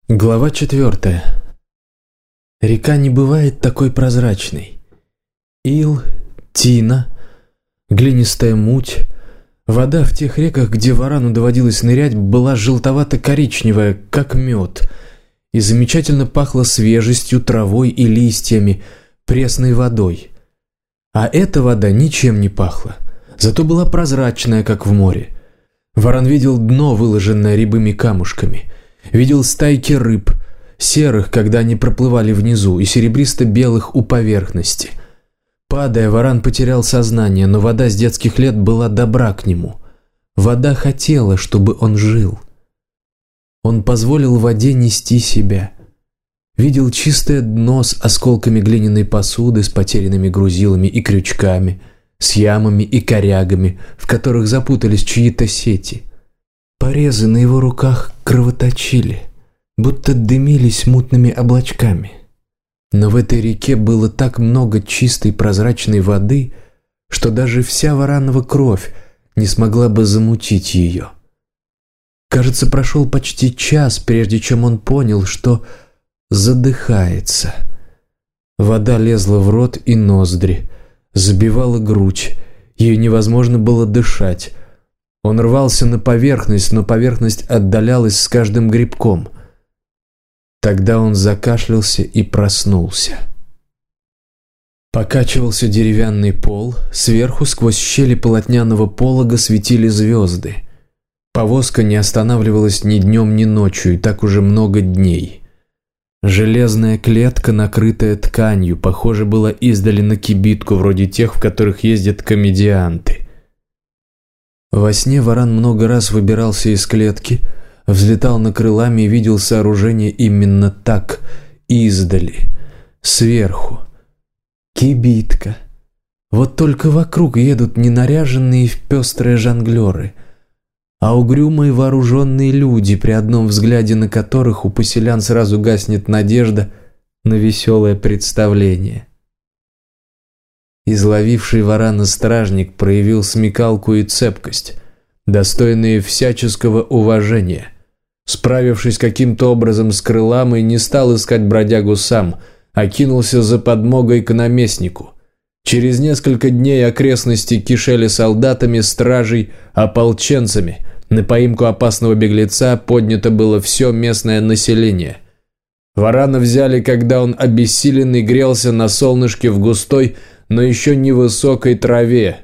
Глава 4. Река не бывает такой прозрачной. Ил, тина, глинистая муть. Вода в тех реках, где варану доводилось нырять, была желтовато-коричневая, как мед, и замечательно пахла свежестью, травой и листьями, пресной водой. А эта вода ничем не пахла, зато была прозрачная, как в море. Варан видел дно, выложенное рябыми камушками. Видел стайки рыб, серых, когда они проплывали внизу, и серебристо-белых у поверхности. Падая, варан потерял сознание, но вода с детских лет была добра к нему. Вода хотела, чтобы он жил. Он позволил воде нести себя. Видел чистое дно с осколками глиняной посуды, с потерянными грузилами и крючками, с ямами и корягами, в которых запутались чьи-то сети. Порезы на его руках кровоточили, будто дымились мутными облачками. Но в этой реке было так много чистой прозрачной воды, что даже вся варанова кровь не смогла бы замутить ее. Кажется, прошел почти час, прежде чем он понял, что задыхается. Вода лезла в рот и ноздри, забивала грудь, ею невозможно было дышать. Он рвался на поверхность, но поверхность отдалялась с каждым грибком. Тогда он закашлялся и проснулся. Покачивался деревянный пол, сверху сквозь щели полотняного полога светили звезды. Повозка не останавливалась ни днем, ни ночью, и так уже много дней. Железная клетка, накрытая тканью, похоже, была издали на кибитку, вроде тех, в которых ездят комедианты. Во сне варан много раз выбирался из клетки, взлетал над крылами и видел сооружение именно так, издали, сверху. Кибитка. Вот только вокруг едут не наряженные в пестрые жонглеры, а угрюмые вооруженные люди, при одном взгляде на которых у поселян сразу гаснет надежда на веселое представление. Изловивший варана стражник проявил смекалку и цепкость, достойные всяческого уважения. Справившись каким-то образом с крылами, не стал искать бродягу сам, а кинулся за подмогой к наместнику. Через несколько дней окрестности кишели солдатами, стражей, ополченцами. На поимку опасного беглеца поднято было все местное население. Варана взяли, когда он обессиленный грелся на солнышке в густой, но еще невысокой траве.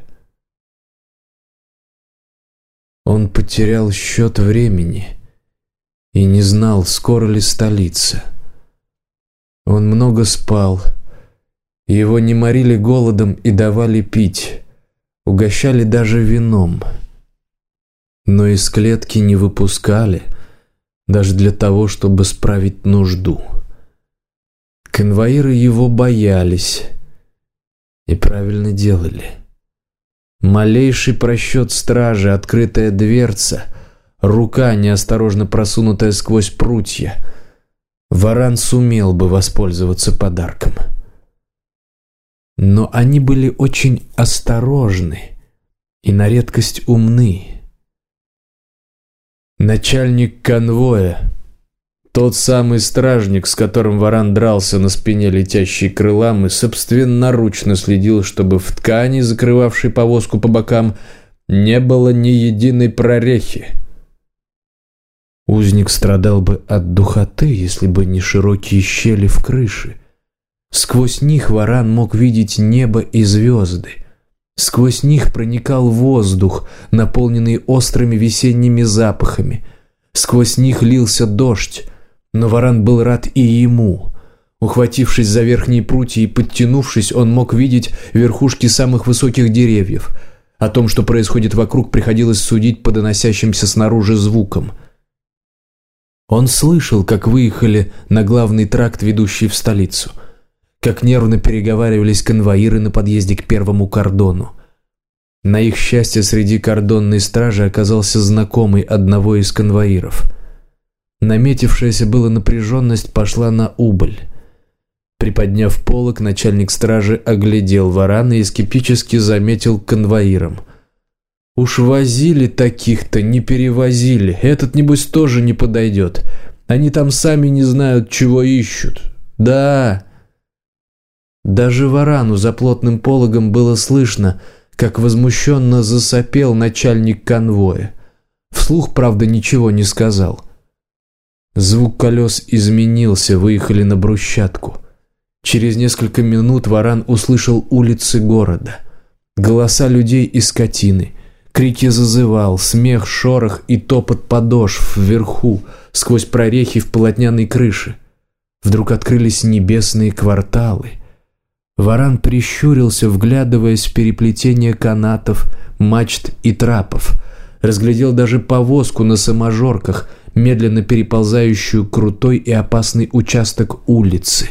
Он потерял счет времени и не знал, скоро ли столица. Он много спал, его не морили голодом и давали пить, угощали даже вином. Но из клетки не выпускали, даже для того, чтобы справить нужду. Конвоиры его боялись. И правильно делали. Малейший просчет стражи, открытая дверца, рука, неосторожно просунутая сквозь прутья. Варан сумел бы воспользоваться подарком. Но они были очень осторожны и на редкость умны. Начальник конвоя, тот самый стражник, с которым варан дрался на спине летящей крылам и собственноручно следил, чтобы в ткани, закрывавшей повозку по бокам, не было ни единой прорехи. Узник страдал бы от духоты, если бы не широкие щели в крыше. Сквозь них варан мог видеть небо и звезды. Сквозь них проникал воздух, наполненный острыми весенними запахами. Сквозь них лился дождь. Но варан был рад и ему. Ухватившись за верхние прутья и подтянувшись, он мог видеть верхушки самых высоких деревьев. О том, что происходит вокруг, приходилось судить по доносящимся снаружи звукам. Он слышал, как выехали на главный тракт, ведущий в столицу, как нервно переговаривались конвоиры на подъезде к первому кордону. На их счастье, среди кордонной стражи оказался знакомый одного из конвоиров. Наметившаяся была напряженность пошла на убыль. Приподняв полог, начальник стражи оглядел варана и скептически заметил конвоирам: Уж возили таких-то, не перевозили. Этот, небось, тоже не подойдет. Они там сами не знают, чего ищут. Да. Даже варану за плотным пологом было слышно, как возмущенно засопел начальник конвоя. Вслух, правда, ничего не сказал. Звук колес изменился, выехали на брусчатку. Через несколько минут варан услышал улицы города. Голоса людей и скотины, крики зазывал, смех, шорох и топот подошв вверху, сквозь прорехи в полотняной крыше. Вдруг открылись небесные кварталы. Варан прищурился, вглядываясь в переплетение канатов, мачт и трапов. Разглядел даже повозку на саможорках, медленно переползающую крутой и опасный участок улицы.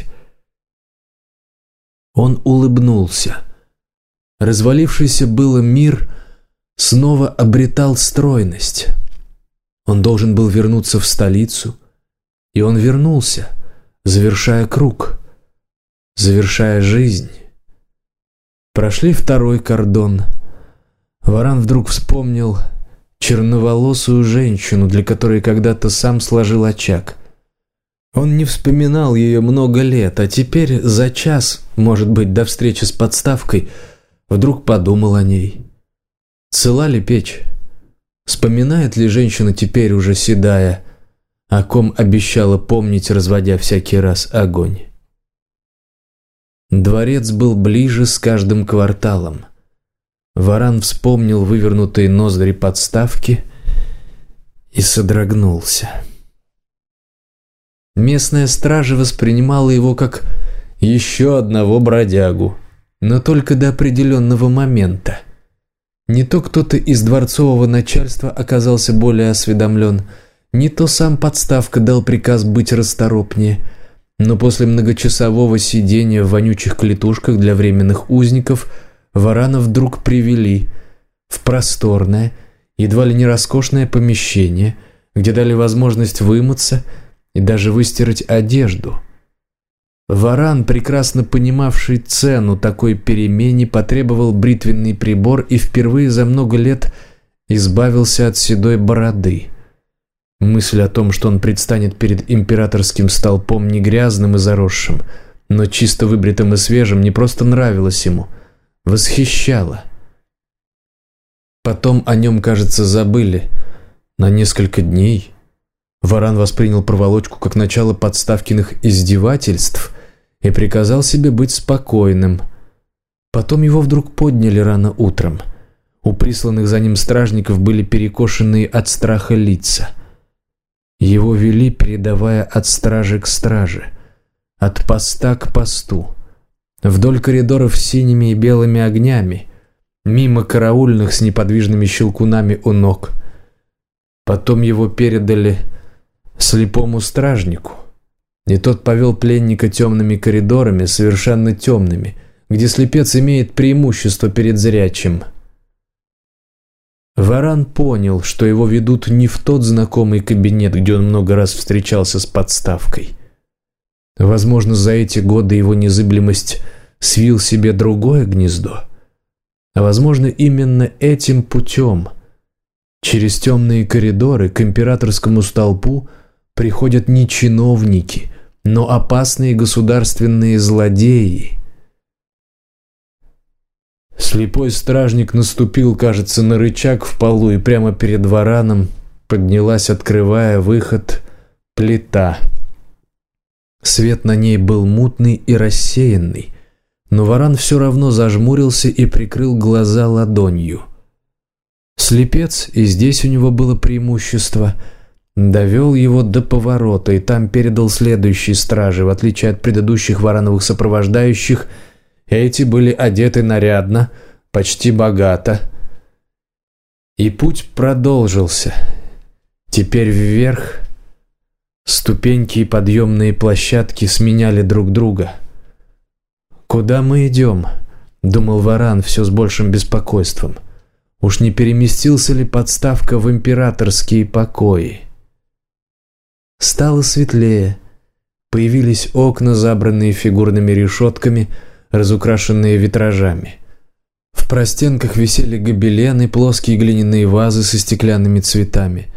Он улыбнулся. Развалившийся было мир снова обретал стройность. Он должен был вернуться в столицу, и он вернулся, завершая круг, завершая жизнь. Прошли второй кордон. Варан вдруг вспомнил черноволосую женщину, для которой когда-то сам сложил очаг. Он не вспоминал ее много лет, а теперь за час, может быть, до встречи с подставкой, вдруг подумал о ней. Цела ли печь? Вспоминает ли женщина теперь уже седая, о ком обещала помнить, разводя всякий раз огонь? Дворец был ближе с каждым кварталом. Варан вспомнил вывернутые ноздри подставки и содрогнулся. Местная стража воспринимала его как еще одного бродягу, но только до определенного момента. Не то кто-то из дворцового начальства оказался более осведомлен, не то сам подставка дал приказ быть расторопнее, но после многочасового сидения в вонючих клетушках для временных узников Варана вдруг привели в просторное, едва ли не роскошное помещение, где дали возможность вымыться и даже выстирать одежду. Варан, прекрасно понимавший цену такой перемене, потребовал бритвенный прибор и впервые за много лет избавился от седой бороды. Мысль о том, что он предстанет перед императорским столпом не грязным и заросшим, но чисто выбритым и свежим, не просто нравилась ему, восхищала. Потом о нем, кажется, забыли на несколько дней. Варан воспринял проволочку как начало подставкиных издевательств и приказал себе быть спокойным. Потом его вдруг подняли рано утром. У присланных за ним стражников были перекошенные от страха лица. Его вели, передавая от стражи к страже, от поста к посту, вдоль коридоров с синими и белыми огнями, мимо караульных с неподвижными щелкунами у ног. Потом его передали слепому стражнику, и тот повел пленника темными коридорами, совершенно темными, где слепец имеет преимущество перед зрячим. Варан понял, что его ведут не в тот знакомый кабинет, где он много раз встречался с подставкой. Возможно, за эти годы его незыблемость свил себе другое гнездо, а возможно, именно этим путем, через темные коридоры к императорскому столпу, приходят не чиновники, но опасные государственные злодеи. Слепой стражник наступил, кажется, на рычаг в полу, и прямо перед Вараном поднялась, открывая выход, плита. Свет на ней был мутный и рассеянный, но Варан все равно зажмурился и прикрыл глаза ладонью. Слепец, и здесь у него было преимущество, довел его до поворота и там передал следующей страже. В отличие от предыдущих варановых сопровождающих, эти были одеты нарядно, почти богато. И путь продолжился. Теперь вверх. Ступеньки и подъемные площадки сменяли друг друга. «Куда мы идем?» — думал Варан все с большим беспокойством. «Уж не переместился ли подставка в императорские покои?» Стало светлее. Появились окна, забранные фигурными решетками, разукрашенные витражами. В простенках висели гобелены, плоские глиняные вазы со стеклянными цветами.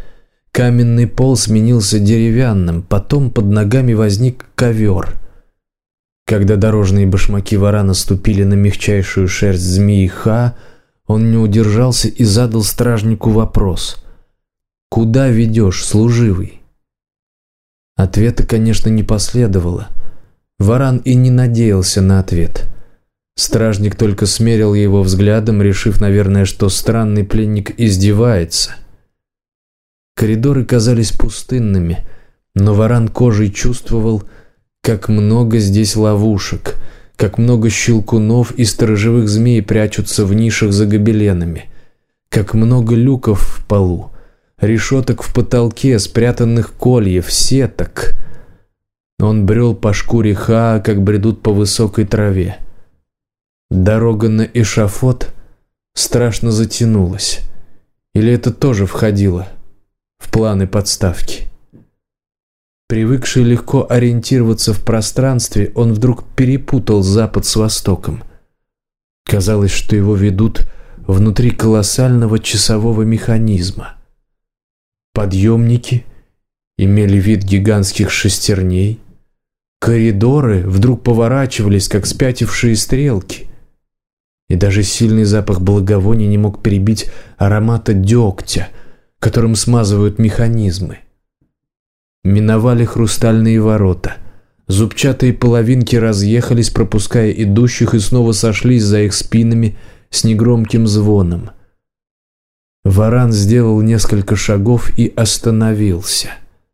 Каменный пол сменился деревянным, потом под ногами возник ковер. Когда дорожные башмаки варана ступили на мягчайшую шерсть змеи Ха, он не удержался и задал стражнику вопрос: «Куда ведешь, служивый?» Ответа, конечно, не последовало. Варан и не надеялся на ответ. Стражник только смерил его взглядом, решив, наверное, что странный пленник издевается. Коридоры казались пустынными, но Варан кожей чувствовал, как много здесь ловушек, как много щелкунов и сторожевых змей прячутся в нишах за гобеленами, как много люков в полу, решеток в потолке, спрятанных кольев, сеток. Он брел по шкуре Хаа, как бредут по высокой траве. Дорога на эшафот страшно затянулась. Или это тоже входило в планы подставки? Привыкший легко ориентироваться в пространстве, он вдруг перепутал запад с востоком. Казалось, что его ведут внутри колоссального часового механизма. Подъемники имели вид гигантских шестерней. Коридоры вдруг поворачивались, как спятившие стрелки. И даже сильный запах благовония не мог перебить аромата дегтя, которым смазывают механизмы. Миновали хрустальные ворота. Зубчатые половинки разъехались, пропуская идущих, и снова сошлись за их спинами с негромким звоном. Варан сделал несколько шагов и остановился.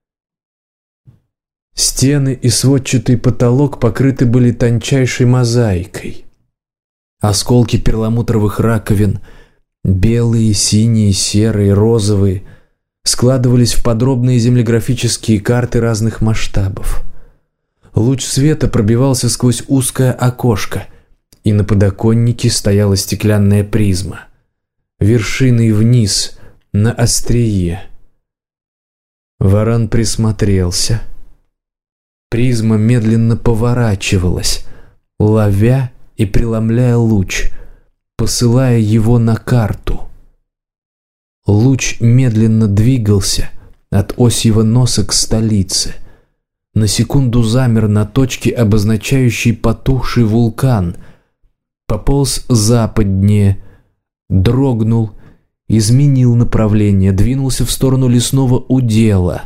Стены и сводчатый потолок покрыты были тончайшей мозаикой. Осколки перламутровых раковин, белые, синие, серые, розовые, складывались в подробные землеграфические карты разных масштабов. Луч света пробивался сквозь узкое окошко, и на подоконнике стояла стеклянная призма, вершиной вниз, на острие. Варан присмотрелся. Призма медленно поворачивалась, ловя и преломляя луч, посылая его на карту. Луч медленно двигался от осьего носа к столице. На секунду замер на точке, обозначающей потухший вулкан. Пополз западнее, дрогнул, изменил направление, двинулся в сторону лесного удела.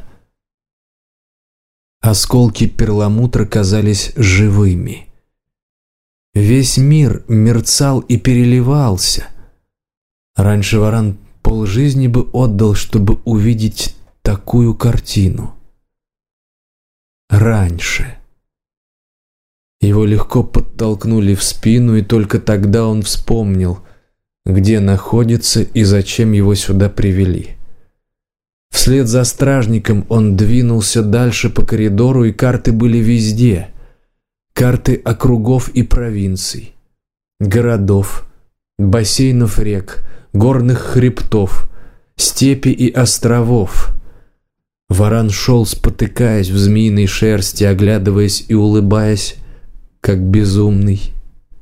Осколки перламутра казались живыми. Весь мир мерцал и переливался. Раньше Варан полжизни бы отдал, чтобы увидеть такую картину. Раньше. Его легко подтолкнули в спину, и только тогда он вспомнил, где находится и зачем его сюда привели. Вслед за стражником он двинулся дальше по коридору, и карты были везде. Карты округов и провинций, городов, бассейнов рек, горных хребтов, степи и островов. Варан шел, спотыкаясь в змеиной шерсти, оглядываясь и улыбаясь, как безумный.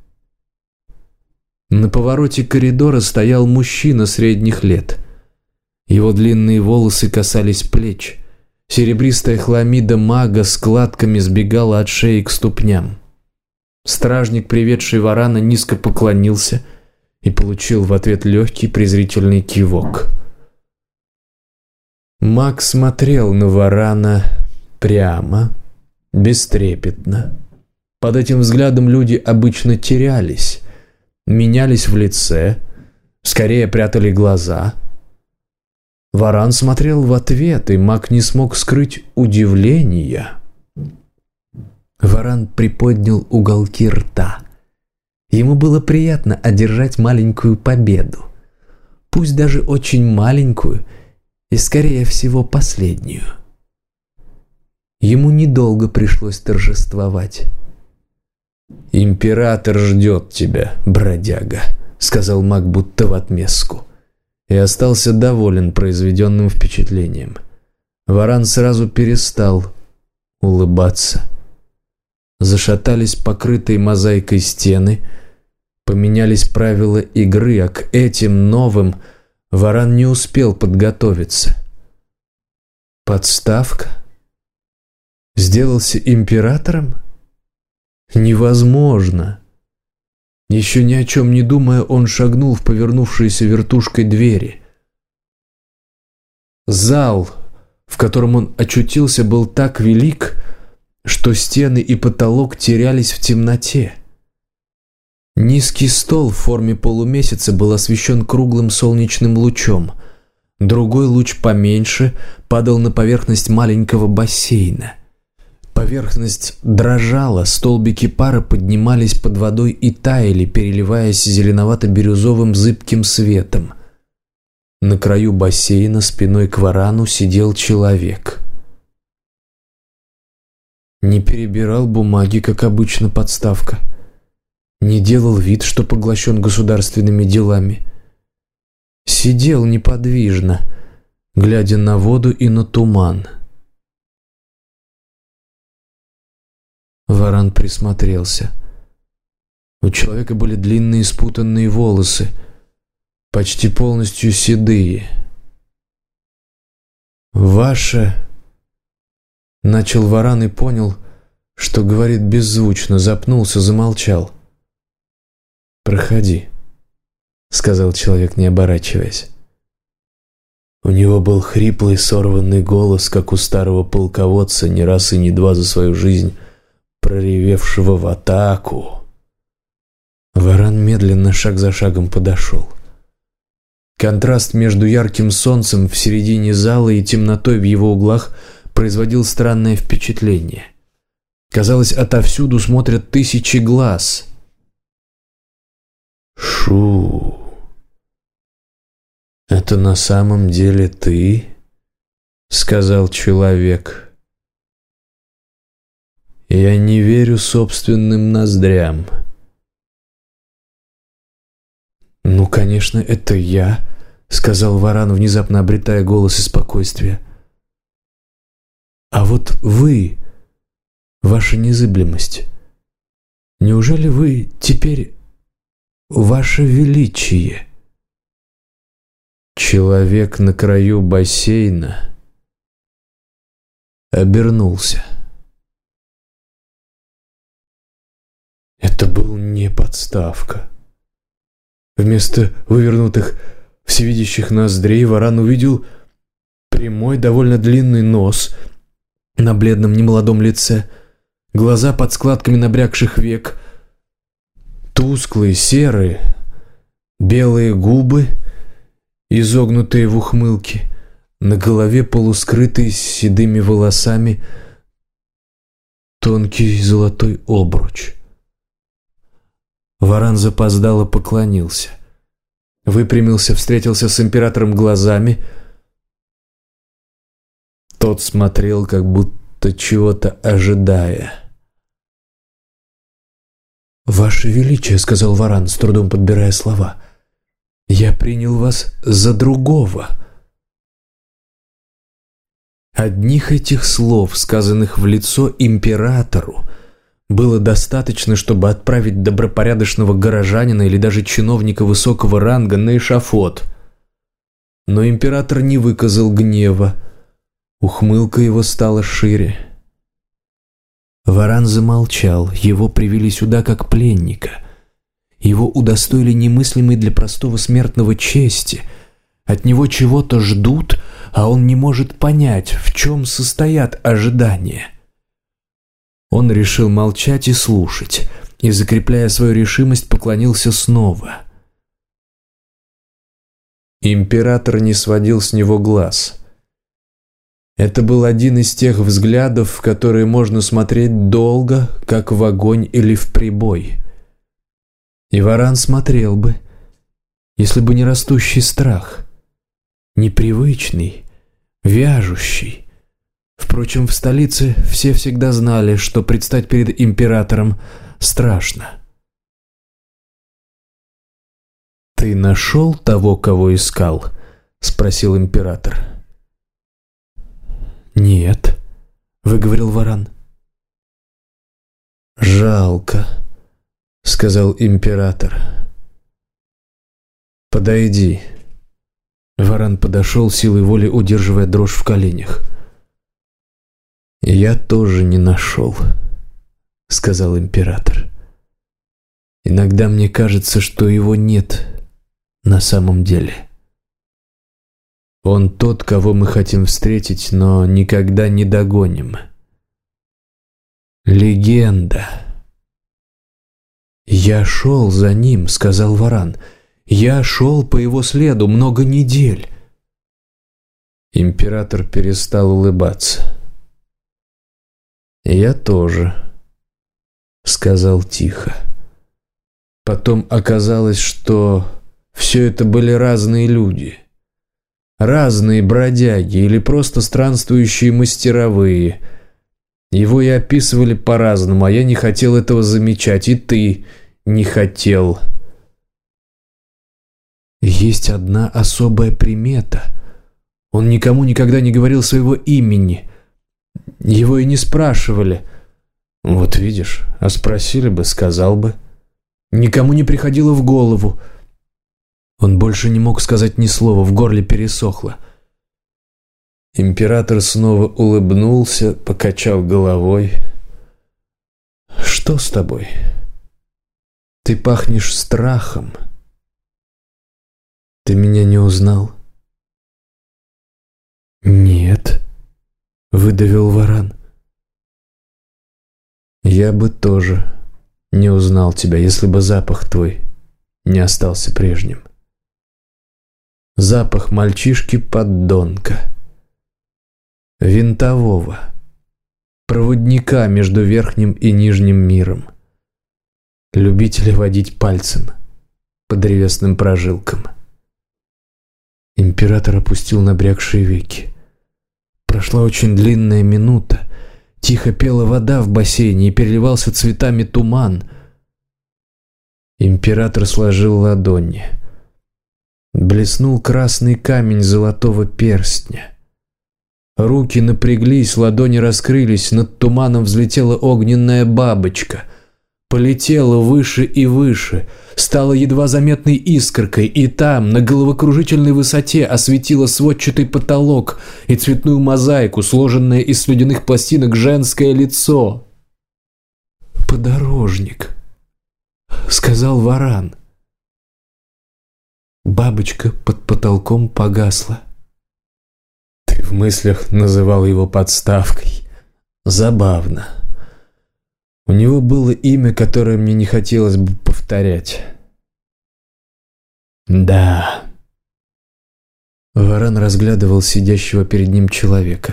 На повороте коридора стоял мужчина средних лет. Его длинные волосы касались плеч. Серебристая хламида мага складками сбегала от шеи к ступням. Стражник, приведший Варана, низко поклонился и получил в ответ легкий презрительный кивок. Маг смотрел на Варана прямо, бестрепетно. Под этим взглядом люди обычно терялись, менялись в лице, скорее прятали глаза. Варан смотрел в ответ, и маг не смог скрыть удивления. Варан приподнял уголки рта. Ему было приятно одержать маленькую победу, пусть даже очень маленькую и, скорее всего, последнюю. Ему недолго пришлось торжествовать. «Император ждет тебя, бродяга», — сказал маг будто в отместку, и остался доволен произведенным впечатлением. Варан сразу перестал улыбаться. Зашатались покрытые мозаикой стены, поменялись правила игры, а к этим новым Варан не успел подготовиться. Подставка? Сделался императором? Невозможно. Еще ни о чем не думая, он шагнул в повернувшиеся вертушкой двери. Зал, в котором он очутился, был так велик, что стены и потолок терялись в темноте. Низкий стол в форме полумесяца был освещен круглым солнечным лучом. Другой луч поменьше падал на поверхность маленького бассейна. Поверхность дрожала, столбики пара поднимались под водой и таяли, переливаясь зеленовато-бирюзовым зыбким светом. На краю бассейна спиной к варану сидел человек. Не перебирал бумаги, как обычно, подставка. Не делал вид, что поглощен государственными делами. Сидел неподвижно, глядя на воду и на туман. Варан присмотрелся. У человека были длинные спутанные волосы, почти полностью седые. «Ваше...» — начал Варан и понял, что говорит беззвучно, запнулся, замолчал. «Проходи», — сказал человек, не оборачиваясь. У него был хриплый, сорванный голос, как у старого полководца, не раз и не два за свою жизнь проревевшего в атаку. Варан медленно, шаг за шагом подошел. Контраст между ярким солнцем в середине зала и темнотой в его углах производил странное впечатление. Казалось, отовсюду смотрят тысячи глаз. «Шу! Это на самом деле ты?» — сказал человек. «Я не верю собственным ноздрям». «Ну, конечно, это я», — сказал Варан, внезапно обретая голос и спокойствие. «А вот вы, ваша незыблемость, неужели вы теперь ваше величие?» Человек на краю бассейна обернулся. Это был не подставка. Вместо вывернутых всевидящих ноздрей Варан увидел прямой, довольно длинный нос на бледном немолодом лице, глаза под складками набрякших век, тусклые, серые, белые губы, изогнутые в ухмылке, на голове полускрытый седыми волосами тонкий золотой обруч. Варан запоздало поклонился. Выпрямился, встретился с императором глазами. Тот смотрел, как будто чего-то ожидая. «Ваше Величие», — сказал Варан, с трудом подбирая слова, — «я принял вас за другого». Одних этих слов, сказанных в лицо императору, было достаточно, чтобы отправить добропорядочного горожанина или даже чиновника высокого ранга на эшафот. Но император не выказал гнева. Ухмылка его стала шире. Варан замолчал. Его привели сюда как пленника. Его удостоили немыслимой для простого смертного чести. От него чего-то ждут, а он не может понять, в чем состоят ожидания. Он решил молчать и слушать, и, закрепляя свою решимость, поклонился снова. Император не сводил с него глаз. Это был один из тех взглядов, в которые можно смотреть долго, как в огонь или в прибой. И Варан смотрел бы, если бы не растущий страх, непривычный, вяжущий. Впрочем, в столице все всегда знали, что предстать перед императором страшно. «Ты нашел того, кого искал?» — спросил император. «Нет», — выговорил Варан. «Жалко», — сказал император. «Подойди». Варан подошел, силой воли удерживая дрожь в коленях. «Я тоже не нашел», — сказал император. «Иногда мне кажется, что его нет на самом деле. Он тот, кого мы хотим встретить, но никогда не догоним. Легенда». «Я шел за ним», — сказал Варан. «Я шел по его следу много недель». Император перестал улыбаться. «Я тоже», — сказал тихо. Потом оказалось, что все это были разные люди. Разные бродяги или просто странствующие мастеровые. Его и описывали по-разному, а я не хотел этого замечать, и ты не хотел. Есть одна особая примета. Он никому никогда не говорил своего имени. Его и не спрашивали. Вот видишь, а спросили бы, сказал бы. Никому не приходило в голову. Он больше не мог сказать ни слова, в горле пересохло. Император снова улыбнулся, покачал головой. «Что с тобой? Ты пахнешь страхом. Ты меня не узнал?» «Нет», — выдавил Варан. «Я бы тоже не узнал тебя, если бы запах твой не остался прежним. Запах мальчишки-поддонка, винтового, проводника между верхним и нижним миром, любителя водить пальцем по древесным прожилкам». Император опустил набрякшие веки. Прошла очень длинная минута. Тихо пела вода в бассейне и переливался цветами туман. Император сложил ладони. Блеснул красный камень золотого перстня. Руки напряглись, ладони раскрылись, над туманом взлетела огненная бабочка. Полетела выше и выше, стала едва заметной искоркой, и там, на головокружительной высоте, осветила сводчатый потолок и цветную мозаику, сложенное из слюдяных пластинок женское лицо. «Подорожник», — сказал Варан. Бабочка под потолком погасла. «Ты в мыслях называл его подставкой. Забавно. У него было имя, которое мне не хотелось бы повторять». «Да». Варан разглядывал сидящего перед ним человека.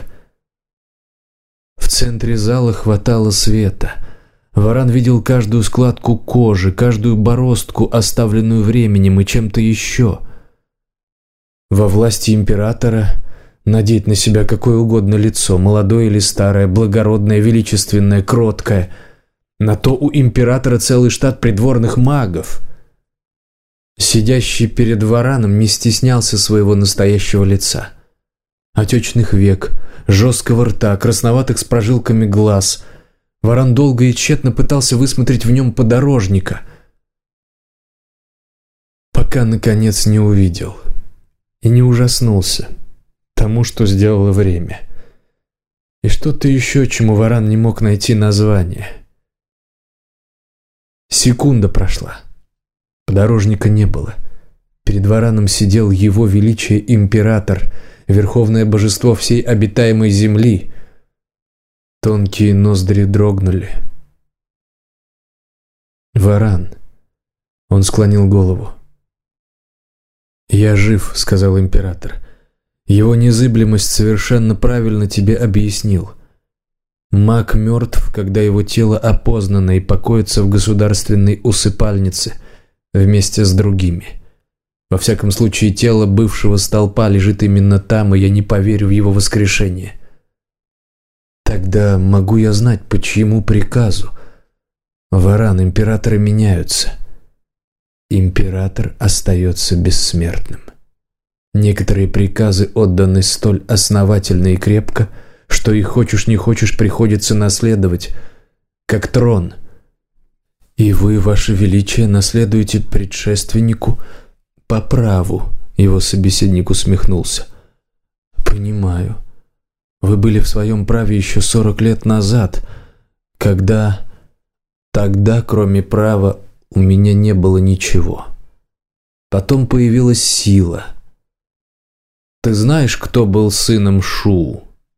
В центре зала хватало света. Варан видел каждую складку кожи, каждую бороздку, оставленную временем и чем-то еще. Во власти императора надеть на себя какое угодно лицо, молодое или старое, благородное, величественное, кроткое. На то у императора целый штат придворных магов. Сидящий перед Вараном не стеснялся своего настоящего лица. Отечных век, жесткого рта, красноватых с прожилками глаз. Варан долго и тщетно пытался высмотреть в нем подорожника, пока, наконец, не увидел и не ужаснулся тому, что сделало время. И что-то еще, чему Варан не мог найти название. Секунда прошла. Подорожника не было. Перед Вараном сидел его величие император, верховное божество всей обитаемой земли. Тонкие ноздри дрогнули. «Варан», — он склонил голову. «Я жив», — сказал император. «Его незыблемость совершенно правильно тебе объяснил. Маг мертв, когда его тело опознано и покоится в государственной усыпальнице вместе с другими. Во всяком случае, тело бывшего столпа лежит именно там, и я не поверю в его воскрешение. Тогда могу я знать, по чьему приказу? Варан, императоры меняются. Император остается бессмертным. Некоторые приказы отданы столь основательно и крепко, что их хочешь не хочешь приходится наследовать, как трон. И вы, ваше величие, наследуете предшественнику по праву. Его собеседник усмехнулся. Понимаю. Вы были в своем праве еще 40 лет назад, когда... Тогда, кроме права, у меня не было ничего. Потом появилась сила. Ты знаешь, кто был сыном Шу?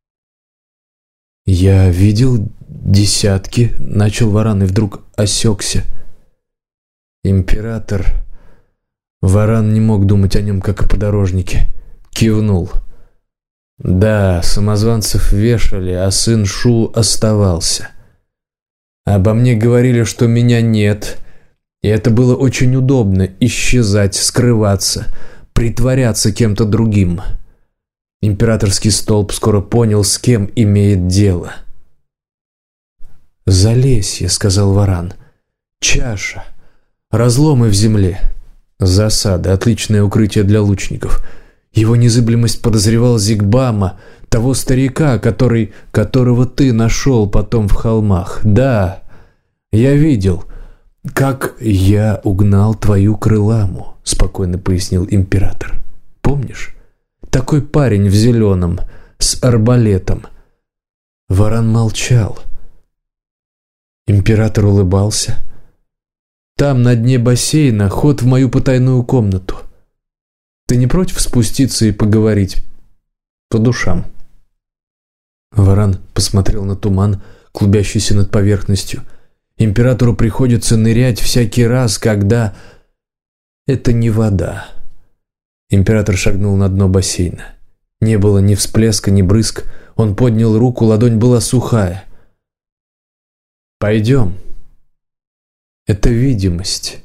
Я видел десятки, начал Варан и вдруг осекся. Император... Варан не мог думать о нем, как о подорожнике. Кивнул. Да, самозванцев вешали, а сын Шу оставался. Обо мне говорили, что меня нет, и это было очень удобно – исчезать, скрываться, притворяться кем-то другим. Императорский столб скоро понял, с кем имеет дело. «Залесье», – сказал Варан, – «чаша, разломы в земле, засада, отличное укрытие для лучников». Его незыблемость подозревал Зигбама, того старика, которого ты нашел потом в холмах. Да, я видел, как я угнал твою крыламу, спокойно пояснил император. Помнишь? Такой парень в зеленом, с арбалетом. Варан молчал. Император улыбался. Там, на дне бассейна, ход в мою потайную комнату. Ты не против спуститься и поговорить по душам?» Варан посмотрел на туман, клубящийся над поверхностью. Императору приходится нырять всякий раз, когда... Это не вода. Император шагнул на дно бассейна. Не было ни всплеска, ни брызг. Он поднял руку, ладонь была сухая. «Пойдем. Это видимость».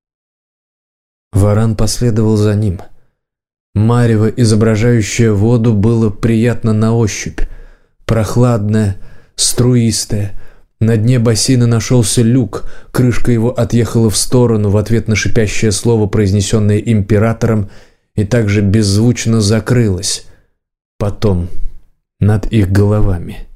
Варан последовал за ним. Марево, изображающее воду, было приятно на ощупь. Прохладное, струистое. На дне бассейна нашелся люк. Крышка его отъехала в сторону в ответ на шипящее слово, произнесенное императором, и также беззвучно закрылась. Потом над их головами.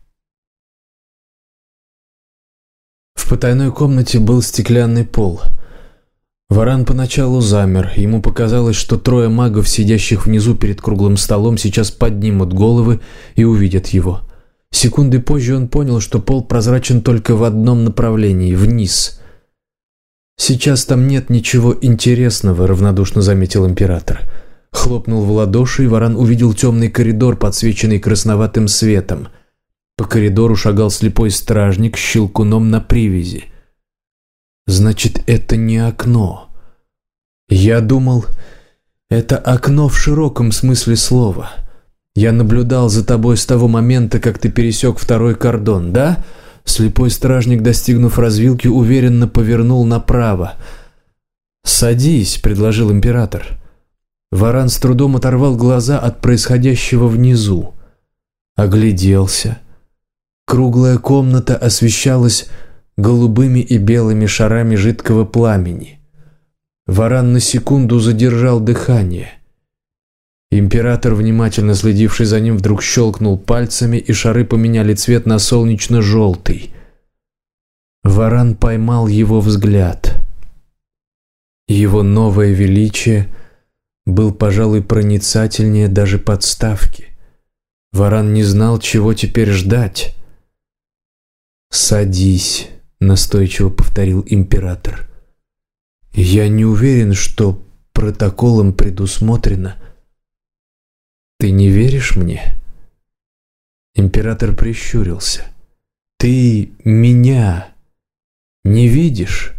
В потайной комнате был стеклянный пол. Варан поначалу замер. Ему показалось, что трое магов, сидящих внизу перед круглым столом, сейчас поднимут головы и увидят его. Секунды позже он понял, что пол прозрачен только в одном направлении – вниз. «Сейчас там нет ничего интересного», – равнодушно заметил император. Хлопнул в ладоши, и Варан увидел темный коридор, подсвеченный красноватым светом. По коридору шагал слепой стражник с щелкуном на привязи. Значит, это не окно. Я думал, это окно в широком смысле слова. Я наблюдал за тобой с того момента, как ты пересек второй кордон, да? Слепой стражник, достигнув развилки, уверенно повернул направо. «Садись», — предложил император. Варан с трудом оторвал глаза от происходящего внизу. Огляделся. Круглая комната освещалась голубыми и белыми шарами жидкого пламени. Варан на секунду задержал дыхание. Император, внимательно следивший за ним, вдруг щелкнул пальцами, и шары поменяли цвет на солнечно-желтый. Варан поймал его взгляд. Его новое величие был, пожалуй, проницательнее даже подставки. Варан не знал, чего теперь ждать. «Садись», — настойчиво повторил император. «Я не уверен, что протоколом предусмотрено. Ты не веришь мне?» Император прищурился. «Ты меня не видишь?»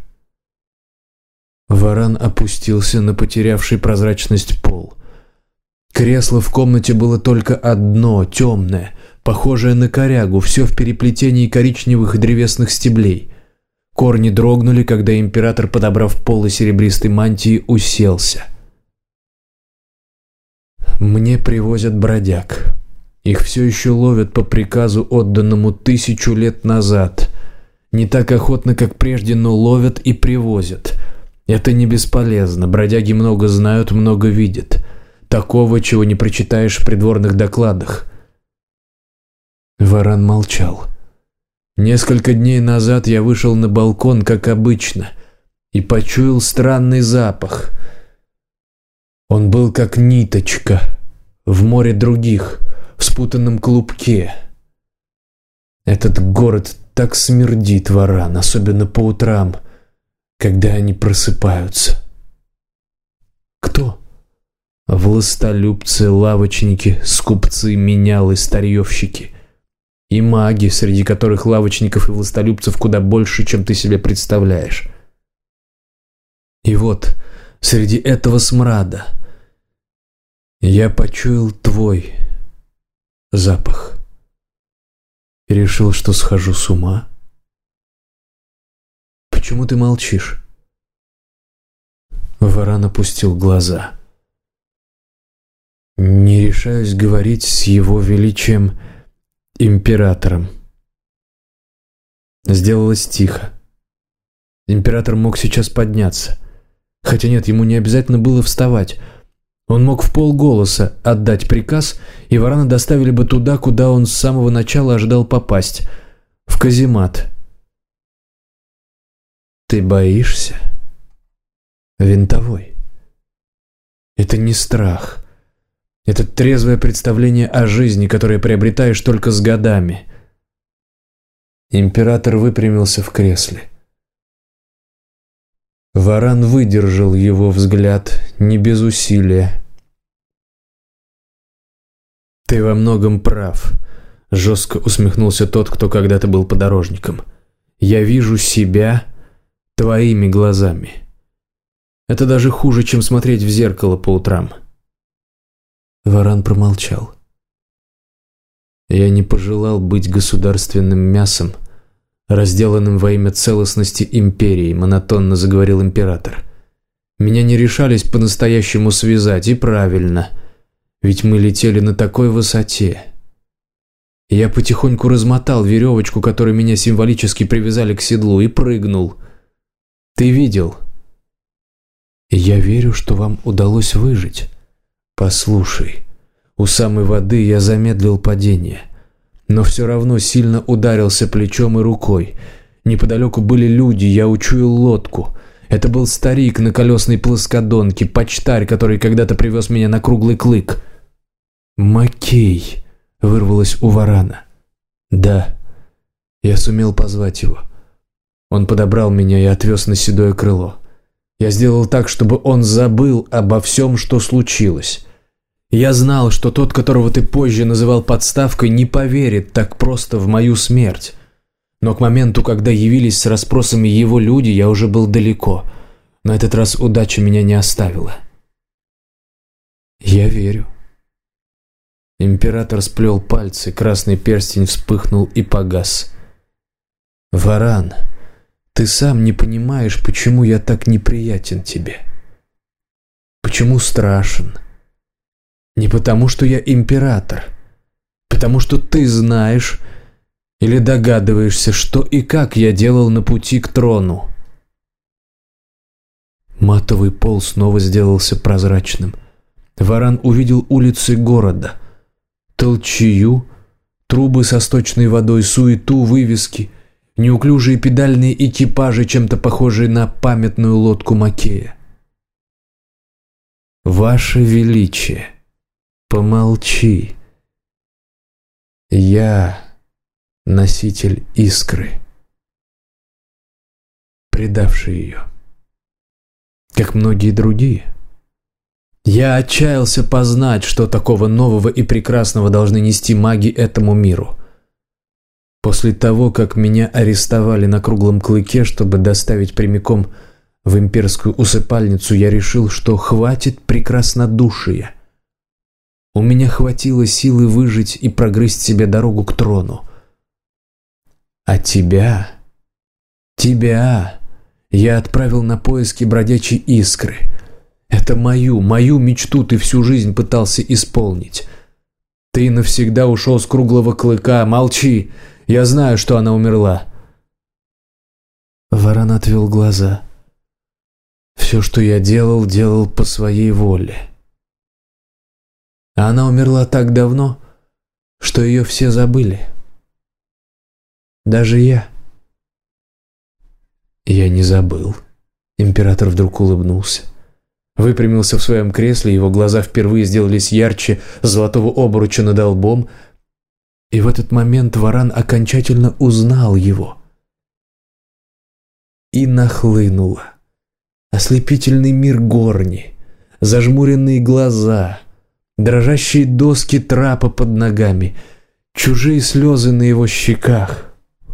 Варан опустился на потерявший прозрачность пол. Кресло в комнате было только одно, темное, похожее на корягу, все в переплетении коричневых и древесных стеблей. Корни дрогнули, когда император, подобрав полы серебристой мантии, уселся. «Мне привозят бродяг. Их все еще ловят по приказу, отданному 1000 лет назад. Не так охотно, как прежде, но ловят и привозят. Это не бесполезно. Бродяги много знают, много видят. Такого, чего не прочитаешь в придворных докладах». Варан молчал. «Несколько дней назад я вышел на балкон, как обычно, и почуял странный запах. Он был как ниточка в море других, в спутанном клубке. Этот город так смердит, Варан, особенно по утрам, когда они просыпаются. Кто? Властолюбцы, лавочники, скупцы, менялы, старьевщики. И маги, среди которых лавочников и властолюбцев куда больше, чем ты себе представляешь. И вот, среди этого смрада я почуял твой запах и решил, что схожу с ума. Почему ты молчишь? Варан опустил глаза. Не решаюсь говорить с его величием императором. Сделалось тихо. Император мог сейчас подняться. Хотя нет, ему не обязательно было вставать. Он мог вполголоса отдать приказ, и Варана доставили бы туда, куда он с самого начала ожидал попасть — в каземат. Ты боишься? Винтовой. Это не страх. Это трезвое представление о жизни, которое приобретаешь только с годами. Император выпрямился в кресле. Варан выдержал его взгляд не без усилия. «Ты во многом прав», — жестко усмехнулся тот, кто когда-то был подорожником. «Я вижу себя твоими глазами. Это даже хуже, чем смотреть в зеркало по утрам». Варан промолчал. «Я не пожелал быть государственным мясом, разделанным во имя целостности империи», — монотонно заговорил император. «Меня не решались по-настоящему связать, и правильно, ведь мы летели на такой высоте. Я потихоньку размотал веревочку, которой меня символически привязали к седлу, и прыгнул. Ты видел? Я верю, что вам удалось выжить. Послушай, у самой воды я замедлил падение, но все равно сильно ударился плечом и рукой. Неподалеку были люди, я учуял лодку. Это был старик на колесной плоскодонке, почтарь, который когда-то привез меня на Круглый Клык». «Макей», — вырвалось у Варана. «Да, я сумел позвать его. Он подобрал меня и отвез на Седое Крыло. Я сделал так, чтобы он забыл обо всем, что случилось. Я знал, что тот, которого ты позже называл подставкой, не поверит так просто в мою смерть. Но к моменту, когда явились с расспросами его люди, я уже был далеко. На этот раз удача меня не оставила». «Я верю». Император сплел пальцы, красный перстень вспыхнул и погас. «Варан, ты сам не понимаешь, почему я так неприятен тебе. Почему страшен? Не потому, что я император, потому что ты знаешь или догадываешься, что и как я делал на пути к трону». Матовый пол снова сделался прозрачным. Варан увидел улицы города, толчею, трубы со сточной водой, суету, вывески, неуклюжие педальные экипажи, чем-то похожие на памятную лодку Макея. «Ваше Величие, помолчи. Я носитель искры, предавший ее, как многие другие. Я отчаялся познать, что такого нового и прекрасного должны нести маги этому миру. После того, как меня арестовали на Круглом Клыке, чтобы доставить прямиком в имперскую усыпальницу, я решил, что хватит прекраснодушия. У меня хватило силы выжить и прогрызть себе дорогу к трону. А тебя я отправил на поиски бродячей искры. Это мою мечту ты всю жизнь пытался исполнить. Ты навсегда ушел с Круглого Клыка. Молчи, я знаю, что она умерла». Варан отвел глаза. «Все, что я делал по своей воле. А она умерла так давно, что ее все забыли. Даже я». «Я не забыл». Император вдруг улыбнулся. выпрямился в своем кресле, его глаза впервые сделались ярче золотого обруча над лбом, и в этот момент Варан окончательно узнал его. И нахлынуло. Ослепительный мир горни, зажмуренные глаза, дрожащие доски трапа под ногами, чужие слезы на его щеках.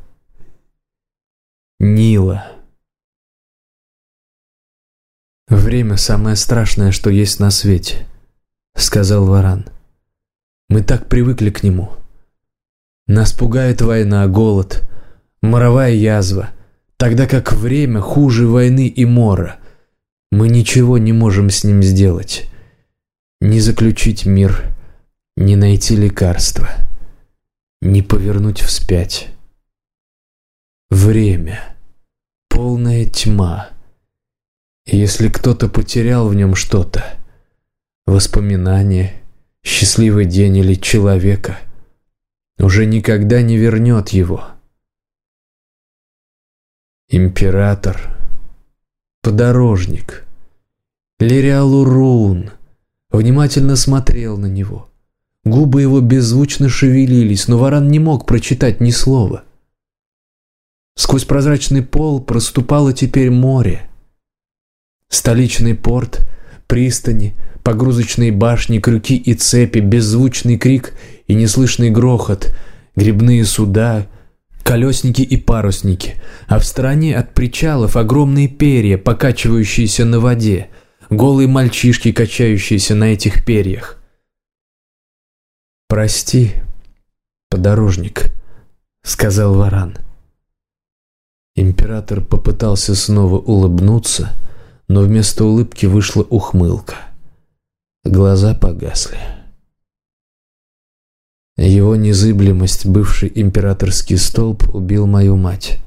Нила. «Время самое страшное, что есть на свете», — сказал Варан. «Мы так привыкли к нему. Нас пугает война, голод, моровая язва, тогда как время хуже войны и мора. Мы ничего не можем с ним сделать. Не заключить мир, не найти лекарства, не повернуть вспять. Время, полная тьма. И если кто-то потерял в нем что-то, воспоминание, счастливый день или человека, уже никогда не вернет его. Император, подорожник, Лириалурун внимательно смотрел на него. Губы его беззвучно шевелились, но Варан не мог прочитать ни слова. Сквозь прозрачный пол проступало теперь море. Столичный порт, пристани, погрузочные башни, крюки и цепи, беззвучный крик и неслышный грохот, гребные суда, колесники и парусники, а в стороне от причалов огромные перья, покачивающиеся на воде, голые мальчишки, качающиеся на этих перьях. «Прости, подорожник», — сказал Варан. Император попытался снова улыбнуться, но вместо улыбки вышла ухмылка. Глаза погасли. Его незыблемость, бывший императорский столб, убил мою мать.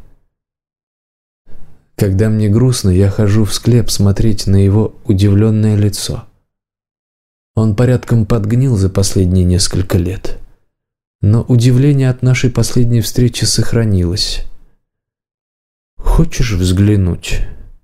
Когда мне грустно, я хожу в склеп смотреть на его удивленное лицо. Он порядком подгнил за последние несколько лет, но удивление от нашей последней встречи сохранилось. Хочешь взглянуть?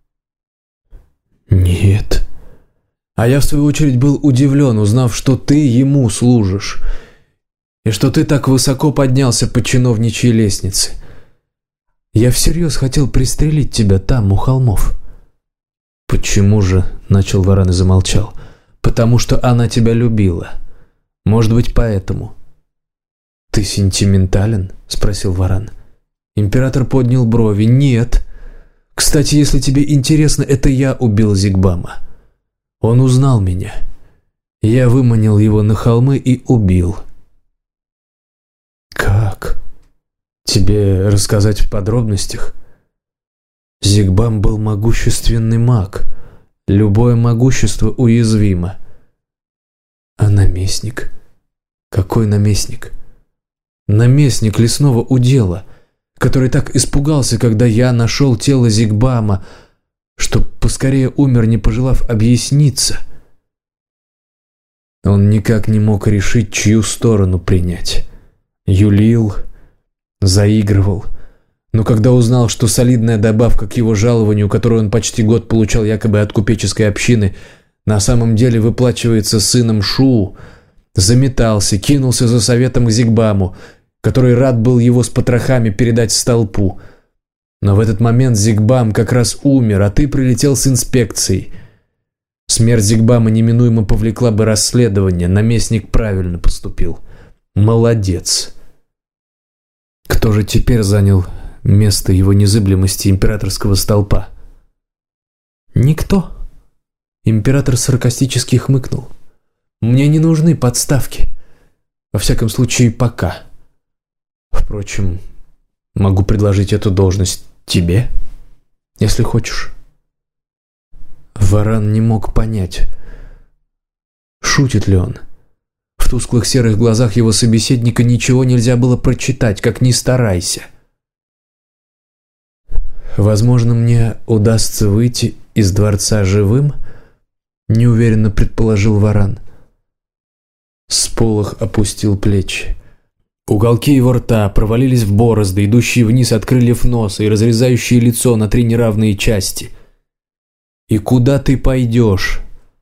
Нет. А я, в свою очередь, был удивлен, узнав, что ты ему служишь, и что ты так высоко поднялся по чиновничьей лестнице. Я всерьез хотел пристрелить тебя там, у холмов». «Почему же?» — начал Варан и замолчал. «Потому что она тебя любила. Может быть, поэтому». «Ты сентиментален?» — спросил Варан. Император поднял брови. «Нет. Кстати, если тебе интересно, это я убил Зигбама. Он узнал меня. Я выманил его на холмы и убил». «Как? Тебе рассказать в подробностях?» Зигбам был могущественный маг. Любое могущество уязвимо. А наместник? Какой наместник? Наместник лесного удела, который так испугался, когда я нашел тело Зигбама, что поскорее умер, не пожелав объясниться. Он никак не мог решить, чью сторону принять. Юлил, заигрывал. Но когда узнал, что солидная добавка к его жалованию, которую он почти год получал якобы от купеческой общины, на самом деле выплачивается сыном Шу, заметался, кинулся за советом к Зигбаму, который рад был его с потрохами передать в столпу. Но в этот момент Зигбам как раз умер, а ты прилетел с инспекцией. Смерть Зигбама неминуемо повлекла бы расследование. Наместник правильно поступил. Молодец. Кто же теперь занял место его незыблемости императорского столпа? Никто. Император саркастически хмыкнул. Мне не нужны подставки. Во всяком случае, пока. Впрочем, могу предложить эту должность тебе, если хочешь. Варан не мог понять, шутит ли он. В тусклых серых глазах его собеседника ничего нельзя было прочитать, как ни старайся. «Возможно, мне удастся выйти из дворца живым?» — неуверенно предположил Варан. Сполох опустил плечи. Уголки его рта провалились в борозды, идущие вниз от крыльев носа и разрезающие лицо на 3 неравные части. «И куда ты пойдешь?»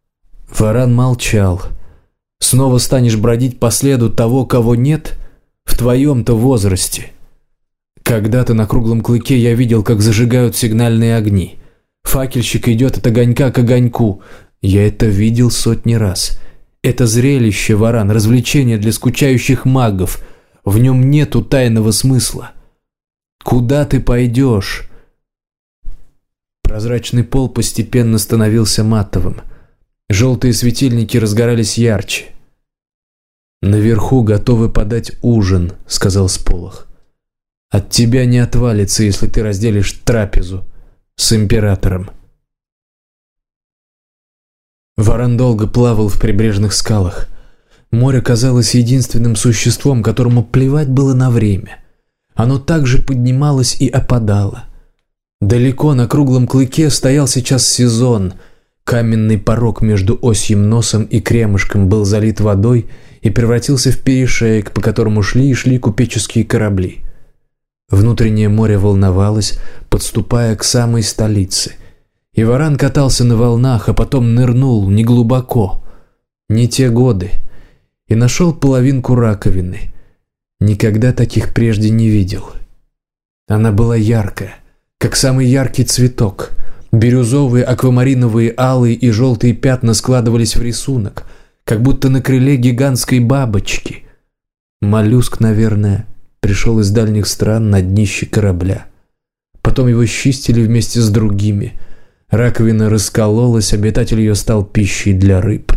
Варан молчал. «Снова станешь бродить по следу того, кого нет, в твоем-то возрасте. Когда-то на круглом клыке я видел, как зажигают сигнальные огни. Факельщик идет от огонька к огоньку. Я это видел сотни раз. Это зрелище, Варан, развлечение для скучающих магов. В нем нету тайного смысла. Куда ты пойдешь?» Прозрачный пол постепенно становился матовым. Желтые светильники разгорались ярче. «Наверху готовы подать ужин», — сказал Сполох. «От тебя не отвалится, если ты разделишь трапезу с императором». Варан долго плавал в прибрежных скалах. Море казалось единственным существом, которому плевать было на время. Оно также поднималось и опадало. Далеко на круглом клыке стоял сейчас сезон. Каменный порог между осьим носом и кремушком был залит водой и превратился в перешеек, по которому шли и шли купеческие корабли. Внутреннее море волновалось, подступая к самой столице. И Варан катался на волнах, а потом нырнул неглубоко. Не те годы. И нашел половинку раковины. Никогда таких прежде не видел. Она была яркая, как самый яркий цветок. Бирюзовые, аквамариновые, алые и желтые пятна складывались в рисунок, как будто на крыле гигантской бабочки. Моллюск, наверное, пришел из дальних стран на днище корабля. Потом его счистили вместе с другими. Раковина раскололась, обитатель ее стал пищей для рыб.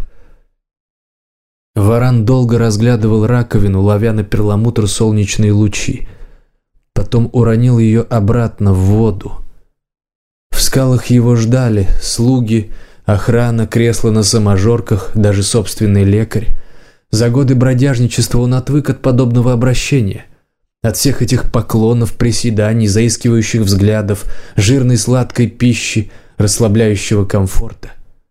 Варан долго разглядывал раковину, ловя на перламутр солнечные лучи. Потом уронил ее обратно в воду. В скалах его ждали слуги, охрана, кресла на саможорках, даже собственный лекарь. За годы бродяжничества он отвык от подобного обращения. От всех этих поклонов, приседаний, заискивающих взглядов, жирной сладкой пищи, расслабляющего комфорта.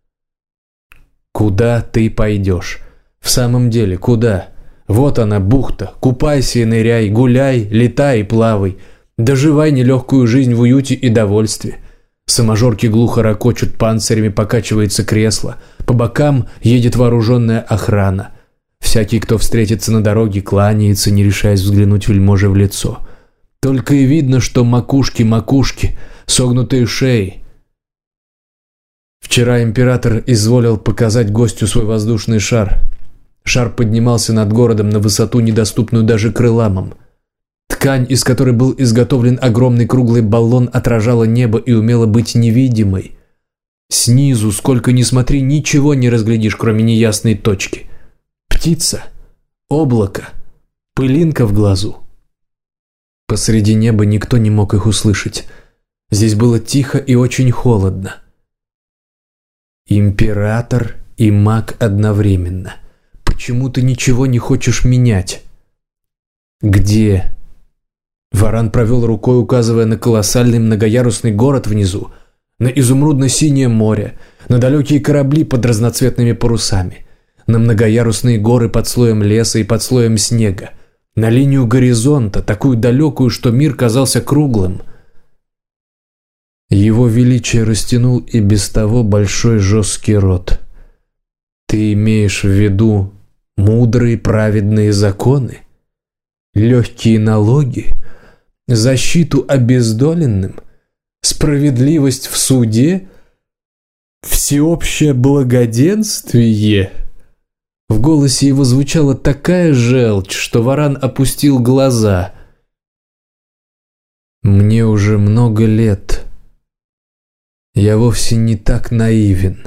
«Куда ты пойдешь? В самом деле, куда? Вот она, бухта. Купайся и ныряй, гуляй, летай и плавай. Доживай нелегкую жизнь в уюте и довольстве». Саможорки глухо ракочут панцирями, покачивается кресло. По бокам едет вооруженная охрана. Всякий, кто встретится на дороге, кланяется, не решаясь взглянуть вельможе в лицо. Только и видно, что макушки, согнутые шеи. Вчера император изволил показать гостю свой воздушный шар. Шар поднимался над городом на высоту, недоступную даже крыламам. Ткань, из которой был изготовлен огромный круглый баллон, отражала небо и умела быть невидимой. Снизу, сколько ни смотри, ничего не разглядишь, кроме неясной точки. Птица, облако, пылинка в глазу. Посреди неба никто не мог их услышать. Здесь было тихо и очень холодно. Император и маг одновременно. Почему ты ничего не хочешь менять? Где? Варан провел рукой, указывая на колоссальный многоярусный город внизу, на изумрудно-синее море, на далекие корабли под разноцветными парусами, на многоярусные горы под слоем леса и под слоем снега, на линию горизонта, такую далекую, что мир казался круглым. Его величие растянул и без того большой жесткий рот. Ты имеешь в виду мудрые праведные законы? Легкие налоги? Защиту обездоленным? Справедливость в суде? Всеобщее благоденствие? В голосе его звучала такая желчь, что Варан опустил глаза. Мне уже много лет. Я вовсе не так наивен.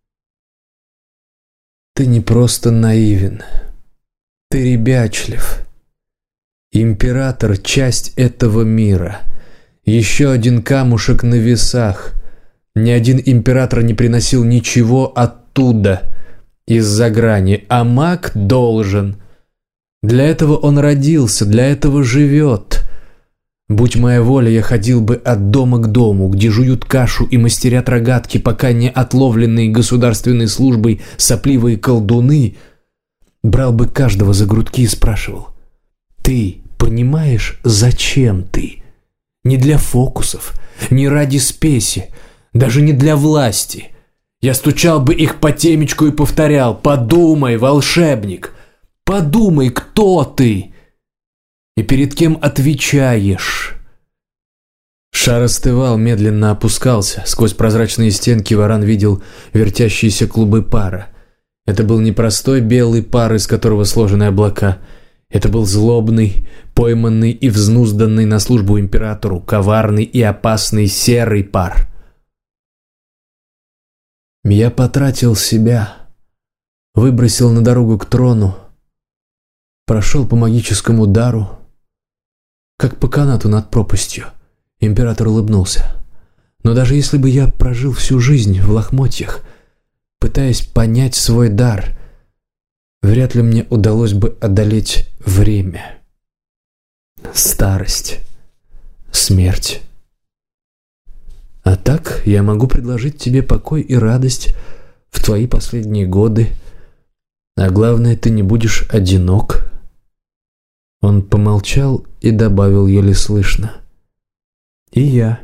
Ты не просто наивен. Ты ребячлив. Император – часть этого мира. Еще один камушек на весах. Ни один император не приносил ничего оттуда, из-за грани, а маг должен. Для этого он родился, для этого живет. Будь моя воля, я ходил бы от дома к дому, где жуют кашу и мастерят рогатки, пока не отловленные государственной службой сопливые колдуны, брал бы каждого за грудки и спрашивал: «Ты понимаешь, зачем ты? Не для фокусов, не ради спеси, даже не для власти. Я стучал бы их по темечку и повторял: «Подумай, волшебник, подумай, кто ты и перед кем отвечаешь». Шар остывал, медленно опускался. Сквозь прозрачные стенки Варан видел вертящиеся клубы пара. Это был не простой белый пар, из которого сложены облака. Это был злобный, пойманный и взнузданный на службу императору, коварный и опасный серый пар. Я потратил себя, выбросил на дорогу к трону, прошел по магическому дару, как по канату над пропастью. Император улыбнулся. Но даже если бы я прожил всю жизнь в лохмотьях, пытаясь понять свой дар, вряд ли мне удалось бы одолеть время, старость, смерть. А так я могу предложить тебе покой и радость в твои последние годы, а главное, ты не будешь одинок. Он помолчал и добавил еле слышно: «И я».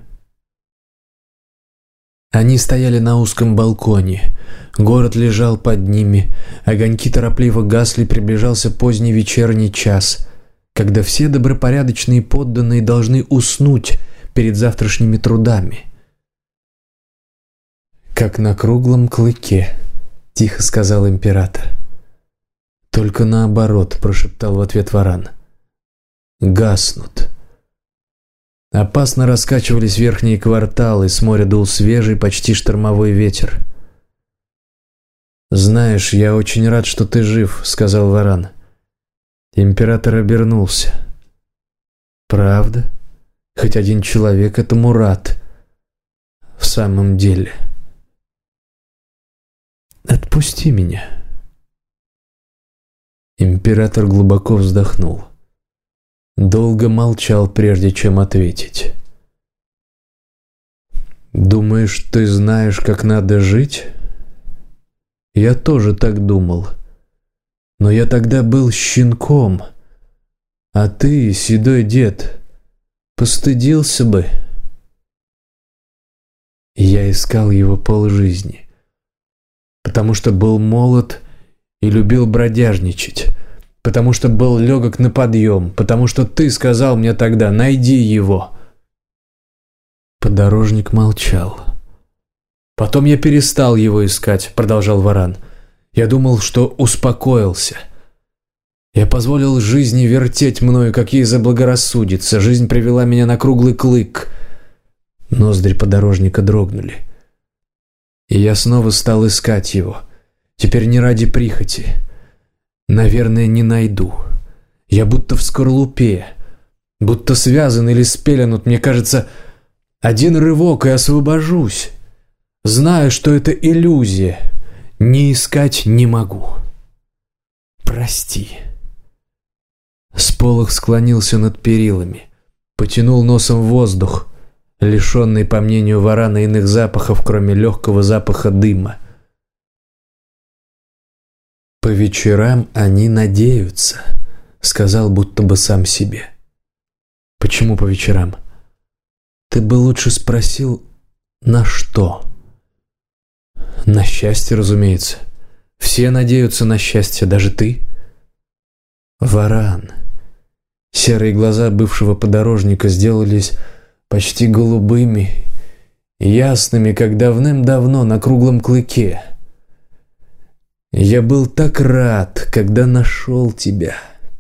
Они стояли на узком балконе. Город лежал под ними. Огоньки торопливо гасли, приближался поздний вечерний час, когда все добропорядочные подданные должны уснуть перед завтрашними трудами. «Как на круглом клыке», — тихо сказал император. «Только наоборот», — прошептал в ответ Варан. «Гаснут». Опасно раскачивались верхние кварталы, с моря дул свежий, почти штормовой ветер. «Знаешь, я очень рад, что ты жив», — сказал Варан. Император обернулся. «Правда? Хоть один человек этому рад. В самом деле. Отпусти меня». Император глубоко вздохнул. Долго молчал, прежде чем ответить. «Думаешь, ты знаешь, как надо жить? Я тоже так думал. Но я тогда был щенком, а ты, седой дед, постыдился бы». Я искал его полжизни, потому что был молод и любил бродяжничать, потому что был легок на подъем, потому что ты сказал мне тогда: найди его. Подорожник молчал. «Потом я перестал его искать», — продолжал Варан. «Я думал, что успокоился. Я позволил жизни вертеть мною, как ей заблагорассудится. Жизнь привела меня на круглый клык». Ноздри подорожника дрогнули. И я снова стал искать его. Теперь не ради прихоти. Наверное, не найду. Я будто в скорлупе, будто связан или спеленут. Мне кажется, один рывок и освобожусь. Знаю, что это иллюзия. Не искать не могу. Прости». Сполох склонился над перилами, потянул носом воздух, лишенный, по мнению Варана, иных запахов, кроме легкого запаха дыма. «По вечерам они надеются», — сказал будто бы сам себе. «Почему по вечерам? Ты бы лучше спросил, на что?» «На счастье, разумеется. Все надеются на счастье, даже ты». «Варан». Серые глаза бывшего подорожника сделались почти голубыми, ясными, как давным-давно на круглом клыке. «Я был так рад, когда нашел тебя.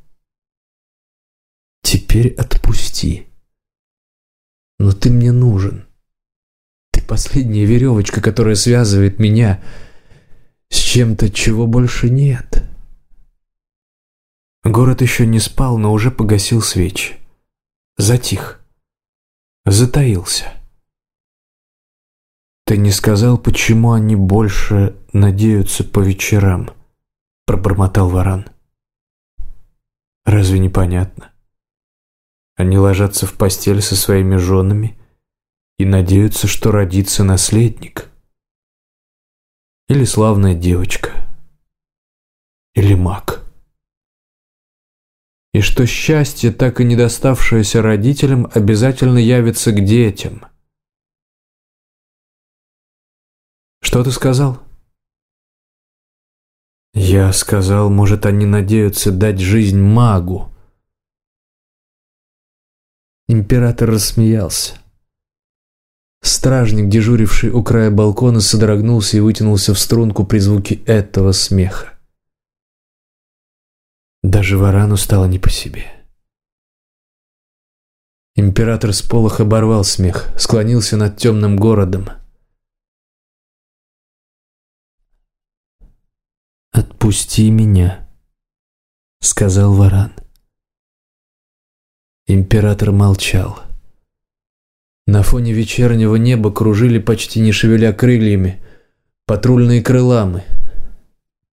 Теперь отпусти. Но ты мне нужен. Ты последняя веревочка, которая связывает меня с чем-то, чего больше нет». Город еще не спал, но уже погасил свечи. Затих. Затаился. «Ты не сказал, почему они больше надеются по вечерам?» — пробормотал Варан. «Разве не понятно? Они ложатся в постель со своими женами и надеются, что родится наследник. Или славная девочка. Или маг. И что счастье, так и не доставшееся родителям, обязательно явится к детям. Что ты сказал? Я сказал, может, они надеются дать жизнь магу. Император рассмеялся. Стражник, дежуривший у края балкона, содрогнулся и вытянулся в струнку при звуке этого смеха. Даже Варану стало не по себе. Император сполох оборвал смех, склонился над темным городом. «Отпусти меня», — сказал Варан. Император молчал. На фоне вечернего неба кружили, почти не шевеля крыльями, патрульные крыламы,